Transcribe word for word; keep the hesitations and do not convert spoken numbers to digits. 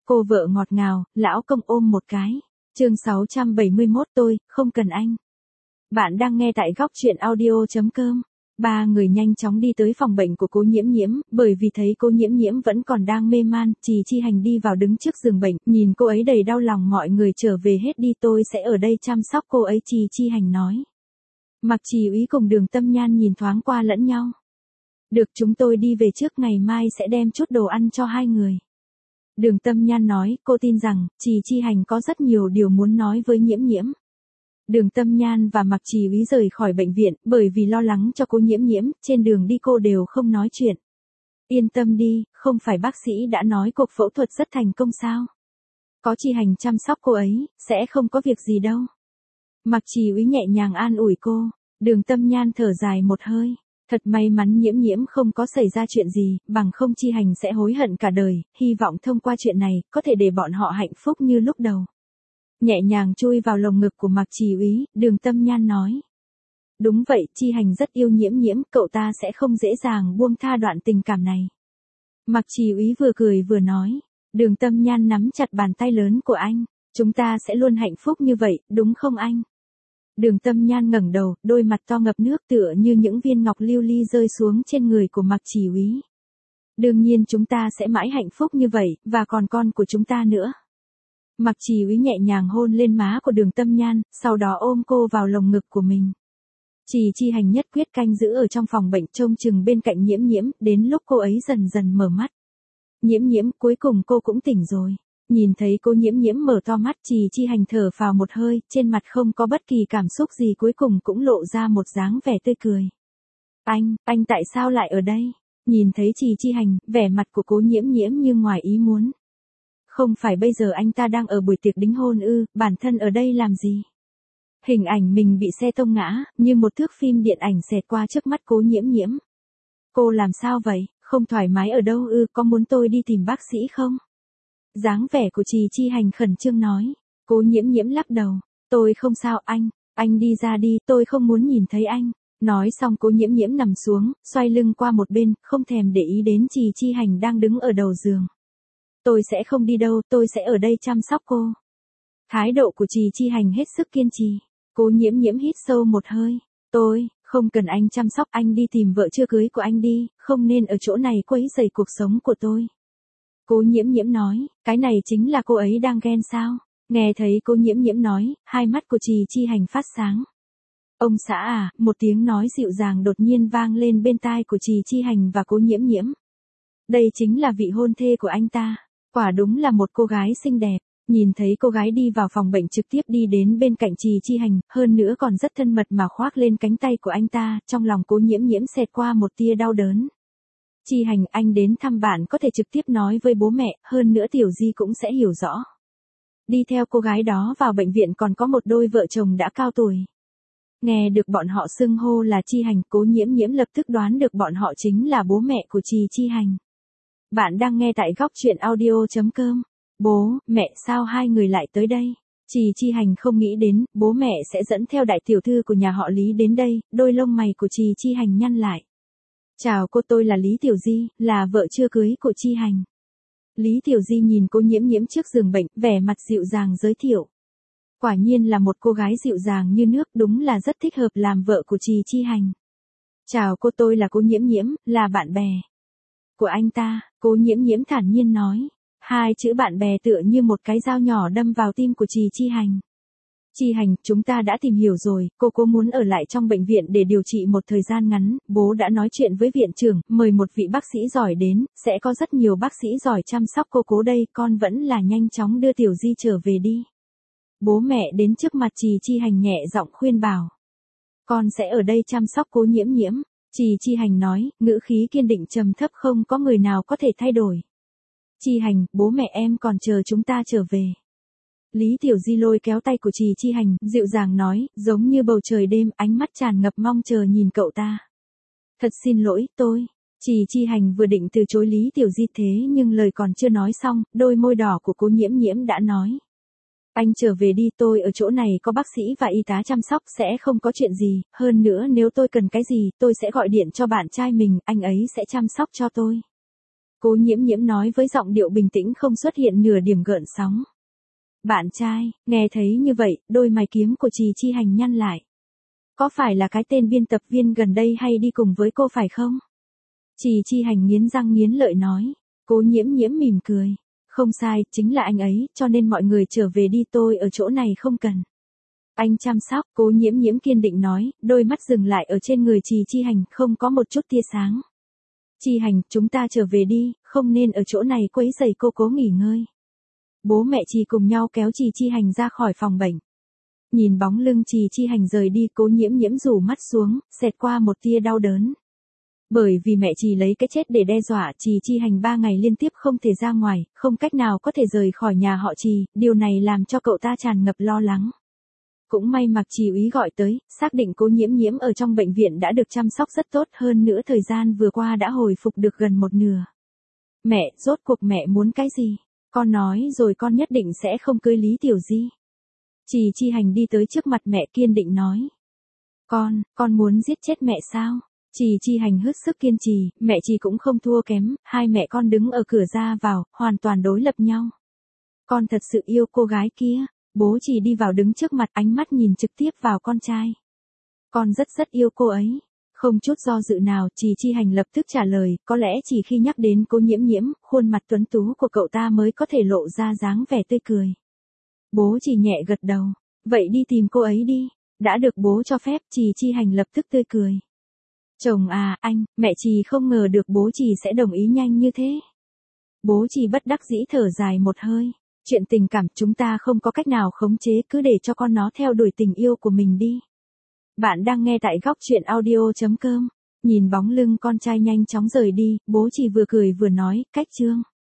Cô vợ ngọt ngào, lão công ôm một cái. Chương sáu trăm bảy mươi mốt tôi, không cần anh. Bạn đang nghe tại góc truyện audio chấm com. Ba người nhanh chóng đi tới phòng bệnh của cô Nhiễm Nhiễm, bởi vì thấy cô Nhiễm Nhiễm vẫn còn đang mê man, Trì Chi Hành đi vào đứng trước giường bệnh, nhìn cô ấy đầy đau lòng. Mọi người trở về hết đi, tôi sẽ ở đây chăm sóc cô ấy, Trì Chi Hành nói. Mạc Trì Úy cùng Đường Tâm Nhan nhìn thoáng qua lẫn nhau. Được, chúng tôi đi về trước, ngày mai sẽ đem chút đồ ăn cho hai người. Đường Tâm Nhan nói, cô tin rằng, Trì Chi Hành có rất nhiều điều muốn nói với Nhiễm Nhiễm. Đường Tâm Nhan và Mạc Trì Úy rời khỏi bệnh viện, bởi vì lo lắng cho cô Nhiễm Nhiễm, trên đường đi cô đều không nói chuyện. Yên tâm đi, không phải bác sĩ đã nói cuộc phẫu thuật rất thành công sao? Có Chi Hành chăm sóc cô ấy, sẽ không có việc gì đâu. Mạc Trì Úy nhẹ nhàng an ủi cô. Đường Tâm Nhan thở dài một hơi. Thật may mắn Nhiễm Nhiễm không có xảy ra chuyện gì, bằng không Chi Hành sẽ hối hận cả đời, hy vọng thông qua chuyện này, có thể để bọn họ hạnh phúc như lúc đầu. Nhẹ nhàng chui vào lồng ngực của Mạc Trì Úy, Đường Tâm Nhan nói. Đúng vậy, Chi Hành rất yêu Nhiễm Nhiễm, cậu ta sẽ không dễ dàng buông tha đoạn tình cảm này. Mạc Trì Úy vừa cười vừa nói. Đường Tâm Nhan nắm chặt bàn tay lớn của anh. Chúng ta sẽ luôn hạnh phúc như vậy, đúng không anh? Đường Tâm Nhan ngẩng đầu, đôi mặt to ngập nước tựa như những viên ngọc lưu ly rơi xuống trên người của Mạc Trì Úy. Đương nhiên chúng ta sẽ mãi hạnh phúc như vậy, và còn con của chúng ta nữa. Mạc Trì Úy nhẹ nhàng hôn lên má của Đường Tâm Nhan, sau đó ôm cô vào lồng ngực của mình. Trì Chi Hành nhất quyết canh giữ ở trong phòng bệnh trông chừng bên cạnh Nhiễm Nhiễm, đến lúc cô ấy dần dần mở mắt. Nhiễm Nhiễm, cuối cùng cô cũng tỉnh rồi. Nhìn thấy cô Nhiễm Nhiễm mở to mắt, Trì Chi Hành thở phào một hơi, trên mặt không có bất kỳ cảm xúc gì, cuối cùng cũng lộ ra một dáng vẻ tươi cười. Anh, anh tại sao lại ở đây? Nhìn thấy Trì Chi Hành, vẻ mặt của cô Nhiễm Nhiễm như ngoài ý muốn. Không phải bây giờ anh ta đang ở buổi tiệc đính hôn ư, bản thân ở đây làm gì? Hình ảnh mình bị xe tông ngã, như một thước phim điện ảnh xẹt qua trước mắt cô Nhiễm Nhiễm. Cô làm sao vậy, không thoải mái ở đâu ư, có muốn tôi đi tìm bác sĩ không? Dáng vẻ của Trì Chi Hành khẩn trương nói. Cô Nhiễm Nhiễm lắc đầu. Tôi không sao anh, anh đi ra đi, tôi không muốn nhìn thấy anh. Nói xong cô Nhiễm Nhiễm nằm xuống, xoay lưng qua một bên, không thèm để ý đến Trì Chi Hành đang đứng ở đầu giường. Tôi sẽ không đi đâu, tôi sẽ ở đây chăm sóc cô. Thái độ của Trì Chi Hành hết sức kiên trì. Cô Nhiễm Nhiễm hít sâu một hơi. Tôi, không cần anh chăm sóc, anh đi tìm vợ chưa cưới của anh đi, không nên ở chỗ này quấy rầy cuộc sống của tôi. Cô Nhiễm Nhiễm nói, cái này chính là cô ấy đang ghen sao? Nghe thấy cô Nhiễm Nhiễm nói, hai mắt của Trì Chi Hành phát sáng. Ông xã à, một tiếng nói dịu dàng đột nhiên vang lên bên tai của Trì Chi Hành và cô Nhiễm Nhiễm. Đây chính là vị hôn thê của anh ta, quả đúng là một cô gái xinh đẹp. Nhìn thấy cô gái đi vào phòng bệnh trực tiếp đi đến bên cạnh Trì Chi Hành, hơn nữa còn rất thân mật mà khoác lên cánh tay của anh ta, trong lòng cô Nhiễm Nhiễm xẹt qua một tia đau đớn. Chi Hành, anh đến thăm bạn có thể trực tiếp nói với bố mẹ, hơn nữa Tiểu Di cũng sẽ hiểu rõ. Đi theo cô gái đó vào bệnh viện còn có một đôi vợ chồng đã cao tuổi. Nghe được bọn họ xưng hô là Chi Hành, cô Nhiễm Nhiễm lập tức đoán được bọn họ chính là bố mẹ của Trì Chi Hành. Bạn đang nghe tại góc truyện audio chấm com. Bố, mẹ, sao hai người lại tới đây? Trì Chi Hành không nghĩ đến, bố mẹ sẽ dẫn theo đại tiểu thư của nhà họ Lý đến đây, đôi lông mày của Trì Chi Hành nhăn lại. Chào cô, tôi là Lý Tiểu Di, là vợ chưa cưới của Chi Hành. Lý Tiểu Di nhìn cô Nhiễm Nhiễm trước giường bệnh, vẻ mặt dịu dàng giới thiệu. Quả nhiên là một cô gái dịu dàng như nước, đúng là rất thích hợp làm vợ của Trì Chi Hành. Chào cô, tôi là cô Nhiễm Nhiễm, là bạn bè của anh ta, cô Nhiễm Nhiễm thản nhiên nói. Hai chữ bạn bè tựa như một cái dao nhỏ đâm vào tim của Trì Chi Hành. Chi Hành, chúng ta đã tìm hiểu rồi, cô cô muốn ở lại trong bệnh viện để điều trị một thời gian ngắn, bố đã nói chuyện với viện trưởng, mời một vị bác sĩ giỏi đến, sẽ có rất nhiều bác sĩ giỏi chăm sóc cô cố đây, con vẫn là nhanh chóng đưa Tiểu Di trở về đi. Bố mẹ đến trước mặt Trì Chi Hành nhẹ giọng khuyên bảo. Con sẽ ở đây chăm sóc cô Nhiễm Nhiễm, Trì Chi Hành nói, ngữ khí kiên định trầm thấp, không có người nào có thể thay đổi. Chi Hành, bố mẹ em còn chờ chúng ta trở về. Lý Tiểu Di lôi kéo tay của Trì Chi Hành, dịu dàng nói, giống như bầu trời đêm, ánh mắt tràn ngập mong chờ nhìn cậu ta. Thật xin lỗi, tôi. Trì Chi Hành vừa định từ chối Lý Tiểu Di thế nhưng lời còn chưa nói xong, đôi môi đỏ của cô Nhiễm Nhiễm đã nói. Anh trở về đi, tôi ở chỗ này có bác sĩ và y tá chăm sóc, sẽ không có chuyện gì, hơn nữa nếu tôi cần cái gì, tôi sẽ gọi điện cho bạn trai mình, anh ấy sẽ chăm sóc cho tôi. Cố Nhiễm Nhiễm nói với giọng điệu bình tĩnh không xuất hiện nửa điểm gợn sóng. Bạn trai, nghe thấy như vậy, đôi mày kiếm của Trì Chi Hành nhăn lại. Có phải là cái tên biên tập viên gần đây hay đi cùng với cô phải không? Trì Chi Hành nghiến răng nghiến lợi nói. Cố Nhiễm Nhiễm mỉm cười. Không sai, chính là anh ấy, cho nên mọi người trở về đi, tôi ở chỗ này không cần. Anh chăm sóc, Cố Nhiễm Nhiễm kiên định nói, đôi mắt dừng lại ở trên người Trì Chi Hành, không có một chút tia sáng. Chi Hành, chúng ta trở về đi, không nên ở chỗ này quấy rầy cô cố nghỉ ngơi. Bố mẹ Trì cùng nhau kéo Trì Chi Hành ra khỏi phòng bệnh. Nhìn bóng lưng Trì Chi Hành rời đi, Cố Nhiễm Nhiễm rủ mắt xuống, xẹt qua một tia đau đớn. Bởi vì mẹ Trì lấy cái chết để đe dọa, Trì Chi Hành ba ngày liên tiếp không thể ra ngoài, không cách nào có thể rời khỏi nhà họ Trì, điều này làm cho cậu ta tràn ngập lo lắng. Cũng may Mạc Trì úy gọi tới, xác định Cố Nhiễm Nhiễm ở trong bệnh viện đã được chăm sóc rất tốt, hơn nữa thời gian vừa qua đã hồi phục được gần một nửa. Mẹ, rốt cuộc mẹ muốn cái gì? Con nói rồi, con nhất định sẽ không cưới Lý Tiểu Di. Trì Chi Hành đi tới trước mặt mẹ kiên định nói. Con, con muốn giết chết mẹ sao? Trì Chi Hành hết sức kiên trì, mẹ Trì cũng không thua kém, hai mẹ con đứng ở cửa ra vào, hoàn toàn đối lập nhau. Con thật sự yêu cô gái kia. Bố Trì đi vào đứng trước mặt, ánh mắt nhìn trực tiếp vào con trai. Con rất rất yêu cô ấy. Không chút do dự nào, Trì Chi Hành lập tức trả lời, có lẽ chỉ khi nhắc đến Cố Nhiễm Nhiễm, khuôn mặt tuấn tú của cậu ta mới có thể lộ ra dáng vẻ tươi cười. Bố Trì nhẹ gật đầu, vậy đi tìm cô ấy đi. Đã được bố cho phép, Trì Chi Hành lập tức tươi cười. Chồng à, anh, mẹ Trì không ngờ được bố Trì sẽ đồng ý nhanh như thế. Bố Trì bất đắc dĩ thở dài một hơi. Chuyện tình cảm chúng ta không có cách nào khống chế, cứ để cho con nó theo đuổi tình yêu của mình đi. Bạn đang nghe tại góc truyện audio chấm com. Nhìn bóng lưng con trai nhanh chóng rời đi, bố Trì vừa cười vừa nói, cách chương.